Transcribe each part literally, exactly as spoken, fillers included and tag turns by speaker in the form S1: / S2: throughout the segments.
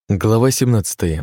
S1: Глава семнадцатая.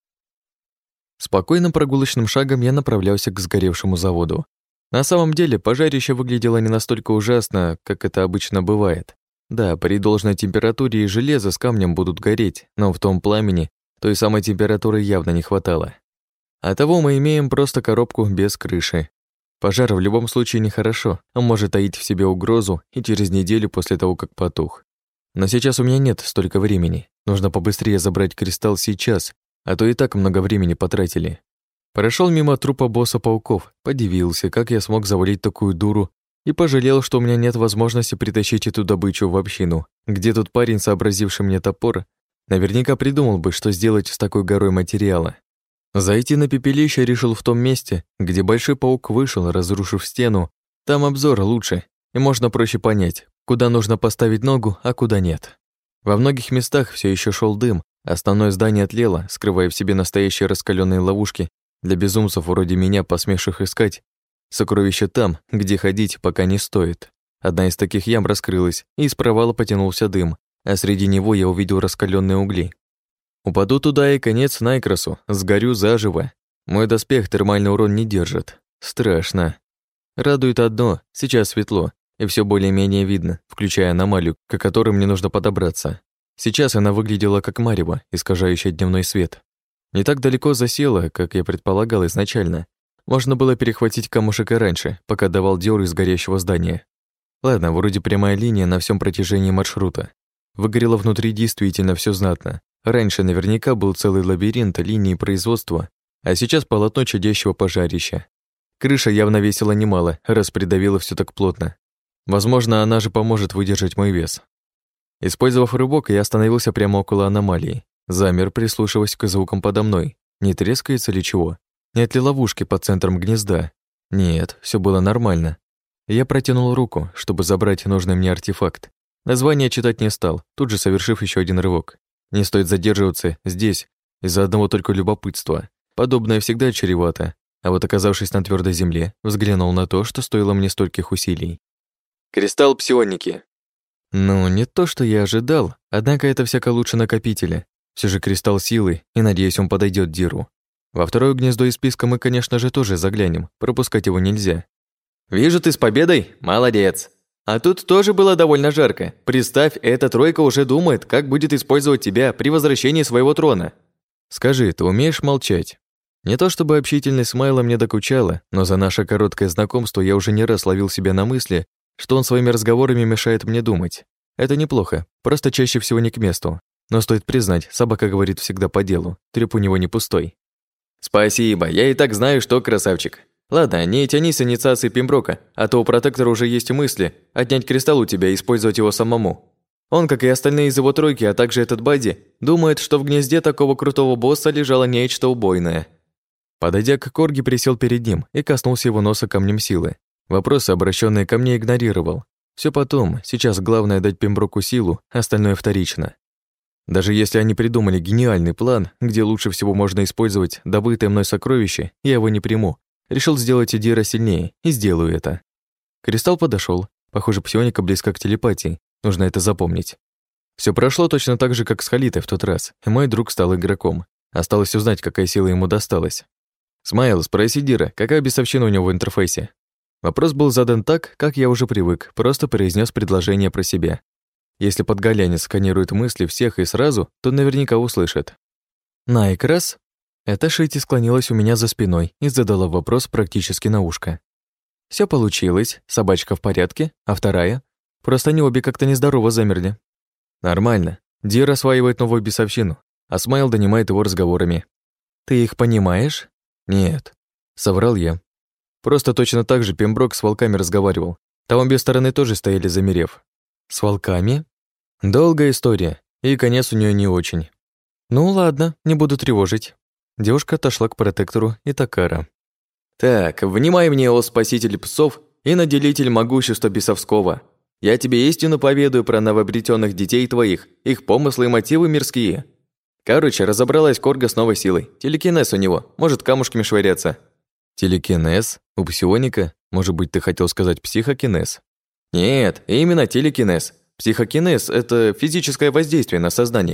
S1: Спокойным прогулочным шагом я направлялся к сгоревшему заводу. На самом деле, пожарище выглядело не настолько ужасно, как это обычно бывает. Да, при должной температуре и железо с камнем будут гореть, но в том пламени той самой температуры явно не хватало. Оттого мы имеем просто коробку без крыши. Пожар в любом случае нехорошо, он может таить в себе угрозу и через неделю после того, как потух. Но сейчас у меня нет столько времени. Нужно побыстрее забрать кристалл сейчас, а то и так много времени потратили. Прошел мимо трупа босса пауков, подивился, как я смог завалить такую дуру, и пожалел, что у меня нет возможности притащить эту добычу в общину, где тот парень, сообразивший мне топор, наверняка придумал бы, что сделать с такой горой материала. Зайти на пепелище решил в том месте, где большой паук вышел, разрушив стену. Там обзор лучше, и можно проще понять, куда нужно поставить ногу, а куда нет. Во многих местах все еще шел дым, основное здание тлело, скрывая в себе настоящие раскаленные ловушки для безумцев вроде меня, посмевших искать сокровища там, где ходить пока не стоит. Одна из таких ям раскрылась, и из провала потянулся дым, а среди него я увидел раскаленные угли. Упаду туда и конец Найкросу, сгорю заживо. Мой доспех термальный урон не держит. Страшно. Радует одно, сейчас светло, и все более-менее видно, включая аномалию, к которой мне нужно подобраться. Сейчас она выглядела как марево, искажающее дневной свет. Не так далеко засела, как я предполагал изначально. Можно было перехватить камушек и раньше, пока давал дёру из горящего здания. Ладно, вроде прямая линия на всем протяжении маршрута. Выгорело внутри действительно все знатно. Раньше наверняка был целый лабиринт линий производства, а сейчас полотно чадящего пожарища. Крыша явно весила немало, раз придавила все так плотно. Возможно, она же поможет выдержать мой вес. Использовав рывок, я остановился прямо около аномалии. Замер, прислушиваясь к звукам подо мной. Не трескается ли чего? Нет ли ловушки под центром гнезда? Нет, все было нормально. Я протянул руку, чтобы забрать нужный мне артефакт. Название читать не стал, тут же совершив еще один рывок. Не стоит задерживаться здесь из-за одного только любопытства. Подобное всегда чревато. А вот оказавшись на твердой земле, взглянул на то, что стоило мне стольких усилий. Кристалл псионики. Ну, не то, что я ожидал, однако это всяко лучше накопителя. Все же кристалл силы, и надеюсь, он подойдет Диру. Во второе гнездо из списка мы, конечно же, тоже заглянем, пропускать его нельзя. Вижу, ты с победой? Молодец. А тут тоже было довольно жарко. Представь, эта тройка уже думает, как будет использовать тебя при возвращении своего трона. Скажи, ты умеешь молчать? Не то чтобы общительность Смайла мне докучала, но за наше короткое знакомство я уже не раз ловил себя на мысли, что он своими разговорами мешает мне думать. Это неплохо, просто чаще всего не к месту. Но стоит признать, собака говорит всегда по делу, трёп у него не пустой. Спасибо, я и так знаю, что красавчик. Ладно, не тяни с инициацией Пемброка, а то у протектора уже есть мысли отнять кристалл у тебя и использовать его самому. Он, как и остальные из его тройки, а также этот Бадди, думает, что в гнезде такого крутого босса лежало нечто убойное. Подойдя к Корги, присел перед ним и коснулся его носа камнем силы. Вопросы, обращенные ко мне, игнорировал. Все потом, сейчас главное дать Пемброку силу, остальное вторично. Даже если они придумали гениальный план, где лучше всего можно использовать добытое мной сокровище, я его не приму. Решил сделать Дира сильнее, и сделаю это. Кристалл подошел. Похоже, псионика близка к телепатии, нужно это запомнить. Все прошло точно так же, как с Халитой в тот раз, и мой друг стал игроком. Осталось узнать, какая сила ему досталась. «Смайл, спроси Дира, какая бесовщина у него в интерфейсе?» Вопрос был задан так, как я уже привык, просто произнес предложение про себя. Если подголянец сканирует мысли всех и сразу, то наверняка услышит. «Найкрас?» Эта Шити склонилась у меня за спиной и задала вопрос практически на ушко. Все получилось, собачка в порядке, а вторая? Просто они обе как-то нездорово замерли. Нормально. Дир осваивает новую бесовщину, а Смайл донимает его разговорами. Ты их понимаешь? Нет. Соврал я. Просто точно так же Пемброк с волками разговаривал. Там обе стороны тоже стояли замерев. С волками? Долгая история, и конец у нее не очень. Ну ладно, не буду тревожить. Девушка отошла к протектору и Такара. «Так, внимай мне, о спаситель псов и наделитель могущества бесовского. Я тебе истину поведаю про новообретенных детей твоих, их помыслы и мотивы мирские. Короче, разобралась Корга с новой силой. Телекинез у него, может камушками швыряться». «Телекинез? У псионика? Может быть, ты хотел сказать психокинез?» «Нет, именно телекинез. Психокинез – это физическое воздействие на сознание.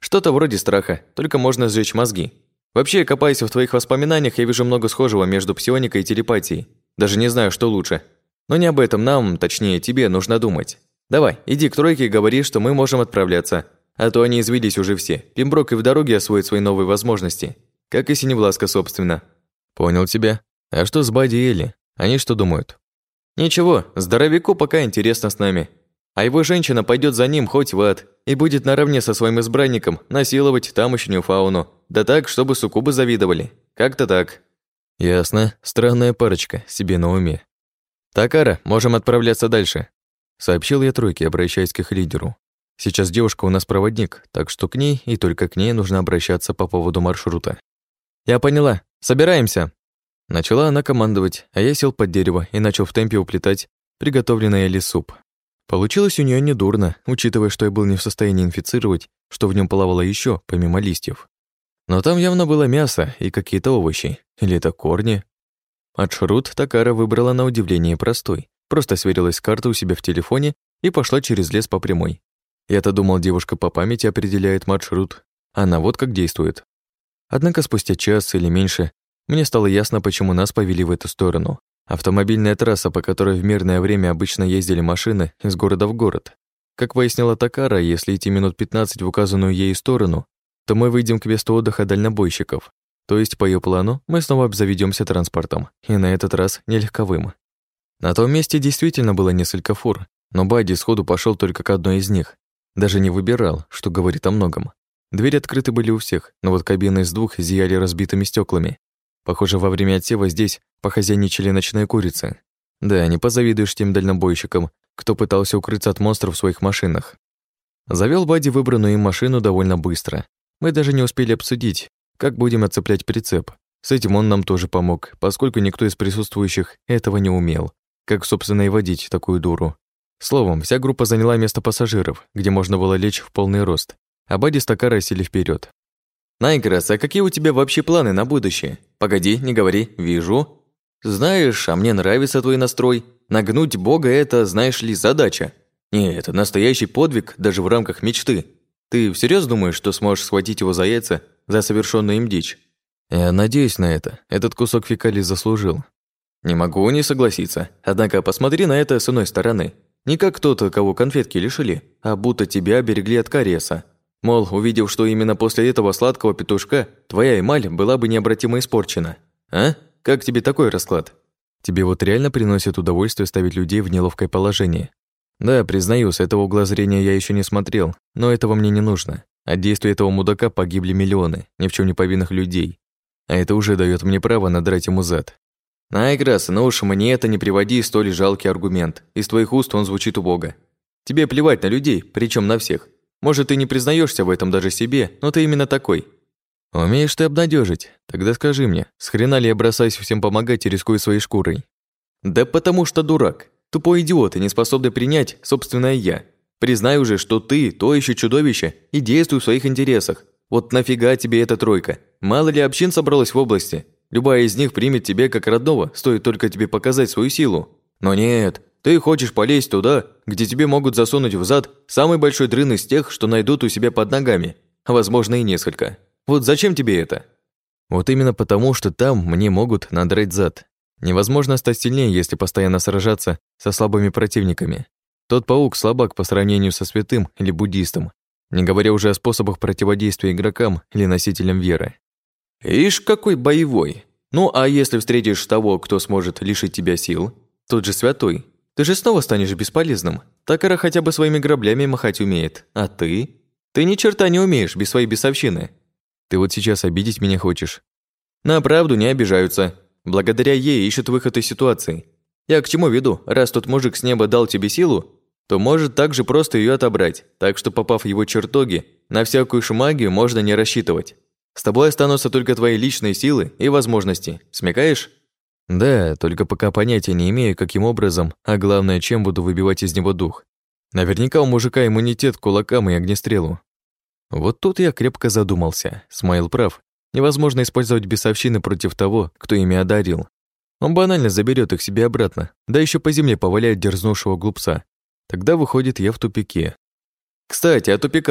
S1: Что-то вроде страха, только можно сжечь мозги. Вообще, копаясь в твоих воспоминаниях, я вижу много схожего между псионикой и телепатией. Даже не знаю, что лучше. Но не об этом нам, точнее, тебе нужно думать. Давай, иди к тройке и говори, что мы можем отправляться. А то они извелись уже все. Пемброк и в дороге освоит свои новые возможности. Как и Синевласка, собственно. Понял тебя. А что с Бадди и Элли? Они что думают? Ничего, здоровяку пока интересно с нами. А его женщина пойдет за ним хоть в ад и будет наравне со своим избранником насиловать тамошнюю фауну. Да так, чтобы суккубы завидовали. Как-то так. Ясно. Странная парочка, себе на уме. Такара, можем отправляться дальше. Сообщил я тройке, обращаясь к их лидеру. Сейчас девушка у нас проводник, так что к ней и только к ней нужно обращаться по поводу маршрута. Я поняла. Собираемся. Начала она командовать, а я сел под дерево и начал в темпе уплетать приготовленный Элли суп. Получилось у нее недурно, учитывая, что я был не в состоянии инфицировать, что в нем плавало еще, помимо листьев. Но там явно было мясо и какие-то овощи. Или это корни? Маршрут Такара выбрала на удивление простой. Просто сверилась с картой у себя в телефоне и пошла через лес по прямой. Я-то думал, девушка по памяти определяет маршрут. Она вот как действует. Однако спустя час или меньше мне стало ясно, почему нас повели в эту сторону. Автомобильная трасса, по которой в мирное время обычно ездили машины из города в город. Как выяснила Такара, если идти минут пятнадцать в указанную ей сторону, то мы выйдем к месту отдыха дальнобойщиков. То есть, по ее плану, мы снова обзаведемся транспортом, и на этот раз не легковым. На том месте действительно было несколько фур, но Бадди сходу пошел только к одной из них. Даже не выбирал, что говорит о многом. Двери открыты были у всех, но вот кабины из двух зияли разбитыми стеклами. Похоже, во время отсева здесь похозяйничали ночные курицы. Да, не позавидуешь тем дальнобойщикам, кто пытался укрыться от монстров в своих машинах. Завёл Бадди выбранную им машину довольно быстро. Мы даже не успели обсудить, как будем отцеплять прицеп. С этим он нам тоже помог, поскольку никто из присутствующих этого не умел. Как, собственно, и водить такую дуру. Словом, вся группа заняла место пассажиров, где можно было лечь в полный рост, а Бадди с Такарой сели вперед. «Найграсс, а какие у тебя вообще планы на будущее? Погоди, не говори, вижу. Знаешь, а мне нравится твой настрой. Нагнуть Бога – это, знаешь ли, задача. Нет, это настоящий подвиг даже в рамках мечты. Ты всерьез думаешь, что сможешь схватить его за яйца за совершенную им дичь?» «Я надеюсь на это. Этот кусок фекалий заслужил». «Не могу не согласиться. Однако посмотри на это с иной стороны. Не как кто-то, кого конфетки лишили, а будто тебя берегли от кариеса. Мол, увидев, что именно после этого сладкого петушка твоя эмаль была бы необратимо испорчена. А? Как тебе такой расклад? Тебе вот реально приносит удовольствие ставить людей в неловкое положение? Да, признаю, с этого угла зрения я еще не смотрел, но этого мне не нужно. От действия этого мудака погибли миллионы ни в чем не повинных людей. А это уже дает мне право надрать ему зад. Найграсс, ну уж мне это не приводи столь жалкий аргумент. Из твоих уст он звучит убого. Тебе плевать на людей, причем на всех. Может, ты не признаешься в этом даже себе, но ты именно такой. Умеешь ты обнадежить? Тогда скажи мне, с хрена ли я бросаюсь всем помогать и рискую своей шкурой? Да потому что дурак. Тупой идиот и не способный принять собственное «я». Признай уже, что ты то еще чудовище и действуй в своих интересах. Вот нафига тебе эта тройка? Мало ли общин собралось в области. Любая из них примет тебя как родного, стоит только тебе показать свою силу. Но нет, ты хочешь полезть туда, где тебе могут засунуть в зад самый большой дрын из тех, что найдут у себя под ногами, а возможно и несколько. Вот зачем тебе это? Вот именно потому, что там мне могут надрать зад. Невозможно стать сильнее, если постоянно сражаться со слабыми противниками. Тот паук слабак по сравнению со святым или буддистом, не говоря уже о способах противодействия игрокам или носителям веры. Ишь, какой боевой. Ну, а если встретишь того, кто сможет лишить тебя сил? Тот же святой. Ты же снова станешь бесполезным. Такара хотя бы своими граблями махать умеет. А ты? Ты ни черта не умеешь без своей бесовщины. Ты вот сейчас обидеть меня хочешь? На правду не обижаются. Благодаря ей ищут выход из ситуации. Я к чему веду? Раз тот мужик с неба дал тебе силу, то может так же просто ее отобрать. Так что, попав в его чертоги, на всякую шмагию можно не рассчитывать. С тобой останутся только твои личные силы и возможности. Смекаешь? Да, только пока понятия не имею, каким образом, а главное, чем буду выбивать из него дух. Наверняка у мужика иммунитет к кулакам и огнестрелу. Вот тут я крепко задумался. Смайл прав. Невозможно использовать бесовщины против того, кто ими одарил. Он банально заберет их себе обратно, да еще по земле поваляет дерзнувшего глупца. Тогда выходит я в тупике. Кстати, о тупиках.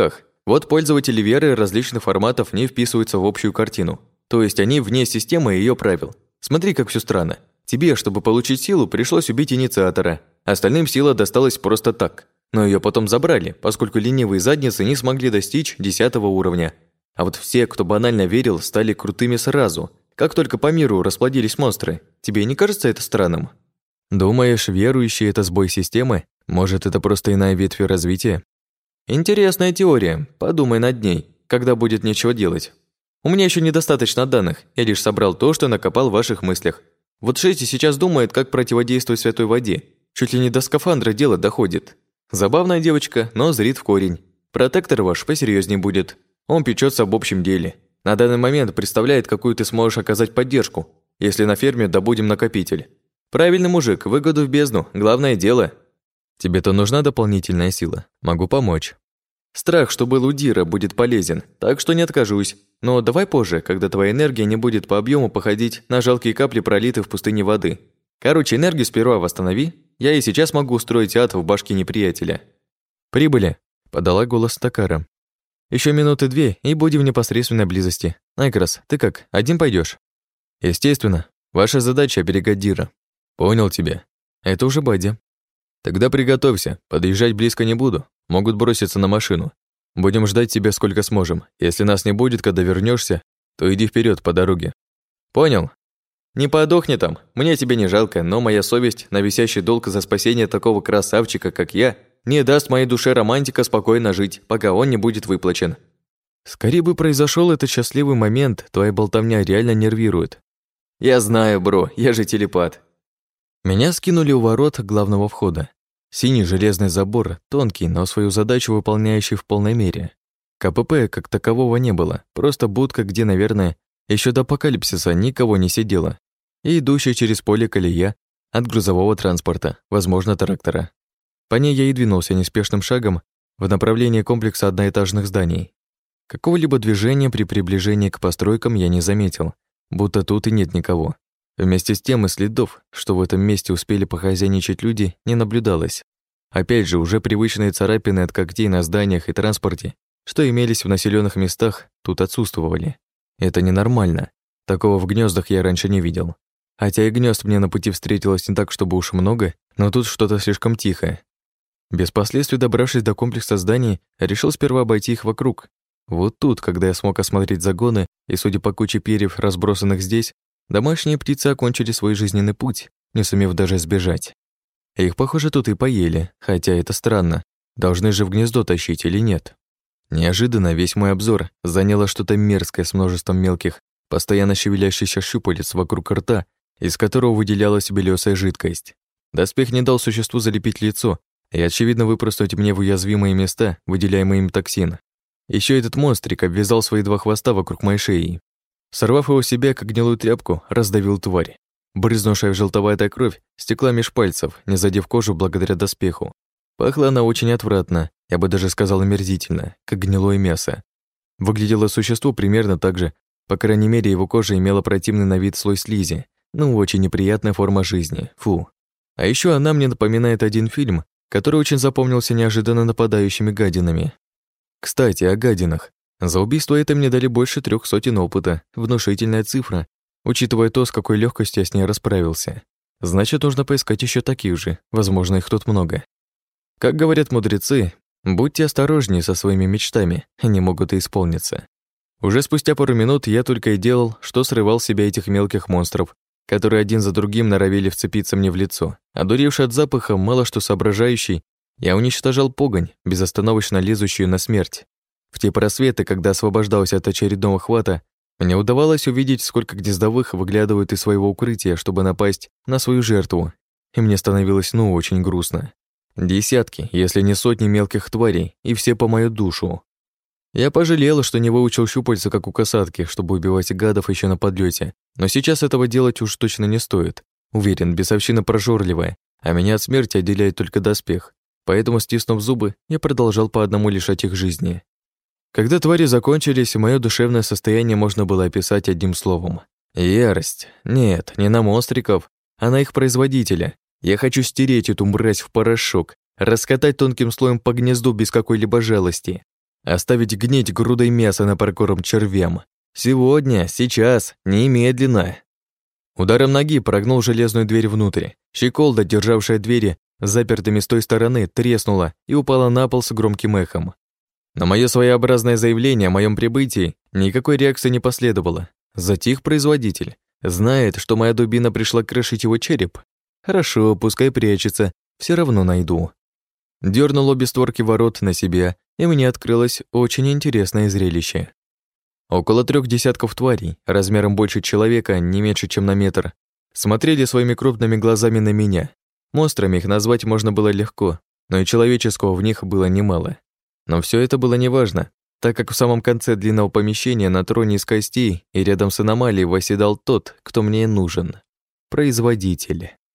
S1: Вот пользователи веры различных форматов не вписываются в общую картину. То есть они вне системы и её правил. Смотри, как всё странно. Тебе, чтобы получить силу, пришлось убить инициатора. Остальным сила досталась просто так. Но её потом забрали, поскольку ленивые задницы не смогли достичь десятого уровня. А вот все, кто банально верил, стали крутыми сразу, как только по миру расплодились монстры. Тебе не кажется это странным? Думаешь, верующие – это сбой системы? Может, это просто иная ветвь развития? Интересная теория. Подумай над ней, когда будет нечего делать. У меня еще недостаточно данных, я лишь собрал то, что накопал в ваших мыслях. Вот Шети сейчас думает, как противодействовать святой воде. Чуть ли не до скафандра дело доходит. Забавная девочка, но зрит в корень. Протектор ваш посерьезнее будет. Он печется об общем деле. На данный момент представляет, какую ты сможешь оказать поддержку, если на ферме добудем накопитель. Правильный мужик, выгоду в бездну, главное дело. Тебе-то нужна дополнительная сила. Могу помочь. Страх, что был у Дира, будет полезен, так что не откажусь. Но давай позже, когда твоя энергия не будет по объему походить на жалкие капли пролитой в пустыне воды. Короче, энергию сперва восстанови. Я и сейчас могу устроить ад в башке неприятеля. Прибыли, подала голос Такара. Еще минуты две, и будем в непосредственной близости. Айкрас, ты как, один пойдешь? Естественно. Ваша задача – оберегать Дира. Понял тебя. Это уже Бадди. Тогда приготовься, подъезжать близко не буду. Могут броситься на машину. Будем ждать тебя сколько сможем. Если нас не будет, когда вернешься, то иди вперед по дороге. Понял? Не подохни там. Мне тебя не жалко, но моя совесть на висящий долг за спасение такого красавчика, как я, не даст моей душе романтика спокойно жить, пока он не будет выплачен. Скорее бы произошел этот счастливый момент, твоя болтовня реально нервирует. Я знаю, бро, я же телепат. Меня скинули у ворот главного входа. Синий железный забор, тонкий, но свою задачу выполняющий в полной мере. КПП как такового не было, просто будка, где, наверное, еще до апокалипсиса никого не сидело, и идущая через поле колея от грузового транспорта, возможно, трактора. По ней я и двинулся неспешным шагом в направлении комплекса одноэтажных зданий. Какого-либо движения при приближении к постройкам я не заметил, будто тут и нет никого. Вместе с тем и следов, что в этом месте успели похозяйничать люди, не наблюдалось. Опять же, уже привычные царапины от когтей на зданиях и транспорте, что имелись в населенных местах, тут отсутствовали. Это ненормально. Такого в гнездах я раньше не видел. Хотя и гнезд мне на пути встретилось не так, чтобы уж много, но тут что-то слишком тихо. Без последствий, добравшись до комплекса зданий, решил сперва обойти их вокруг. Вот тут, когда я смог осмотреть загоны, и, судя по куче перьев, разбросанных здесь, домашние птицы окончили свой жизненный путь, не сумев даже сбежать. Их, похоже, тут и поели, хотя это странно. Должны же в гнездо тащить или нет? Неожиданно весь мой обзор заняло что-то мерзкое с множеством мелких, постоянно шевелящихся щупалец вокруг рта, из которого выделялась белёсая жидкость. Доспех не дал существу залепить лицо и, очевидно, выпростать мне в уязвимые места, выделяемый им токсин. Еще этот монстрик обвязал свои два хвоста вокруг моей шеи. Сорвав его с себя, как гнилую тряпку, раздавил тварь. Брызнувшая желтоватая кровь стекла меж пальцев, не задев кожу благодаря доспеху. Пахла она очень отвратно, я бы даже сказал омерзительно, как гнилое мясо. Выглядело существо примерно так же, по крайней мере, его кожа имела противный на вид слой слизи, ну, очень неприятная форма жизни, фу. А еще она мне напоминает один фильм, который очень запомнился неожиданно нападающими гадинами. Кстати, о гадинах. За убийство это мне дали больше трех сотен опыта, внушительная цифра, учитывая то, с какой легкостью я с ней расправился. Значит, нужно поискать еще таких же, возможно, их тут много. Как говорят мудрецы, будьте осторожнее со своими мечтами, они могут и исполниться. Уже спустя пару минут я только и делал, что срывал с себя этих мелких монстров, которые один за другим норовили вцепиться мне в лицо. Одуревший от запаха, мало что соображающий, я уничтожал погонь, безостановочно лезущую на смерть. В те просветы, когда освобождался от очередного хвата, мне удавалось увидеть, сколько гнездовых выглядывают из своего укрытия, чтобы напасть на свою жертву, и мне становилось ну очень грустно. Десятки, если не сотни мелких тварей, и все по мою душу. Я пожалел, что не выучил щупальца, как у касатки, чтобы убивать гадов еще на подлете, но сейчас этого делать уж точно не стоит. Уверен, бесовщина прожорливая, а меня от смерти отделяет только доспех, поэтому, стиснув зубы, я продолжал по одному лишать их жизни. Когда твари закончились, мое душевное состояние можно было описать одним словом. Ярость. Нет, не на монстриков, а на их производителя. Я хочу стереть эту мразь в порошок, раскатать тонким слоем по гнезду без какой-либо жалости. Оставить гнить грудой мяса на прокорм червям. Сегодня, сейчас, немедленно. Ударом ноги прогнул железную дверь внутрь. Щеколда, державшая двери запертыми с той стороны, треснула и упала на пол с громким эхом. На моё своеобразное заявление о моем прибытии никакой реакции не последовало. Затих производитель. Знает, что моя дубина пришла крошить его череп. Хорошо, пускай прячется, все равно найду. Дёрнул обе створки ворот на себя, и мне открылось очень интересное зрелище. Около трех десятков тварей, размером больше человека, не меньше, чем на метр, смотрели своими крупными глазами на меня. Монстрами их назвать можно было легко, но и человеческого в них было немало. Но все это было неважно, так как в самом конце длинного помещения на троне из костей и рядом с аномалией восседал тот, кто мне нужен — производитель.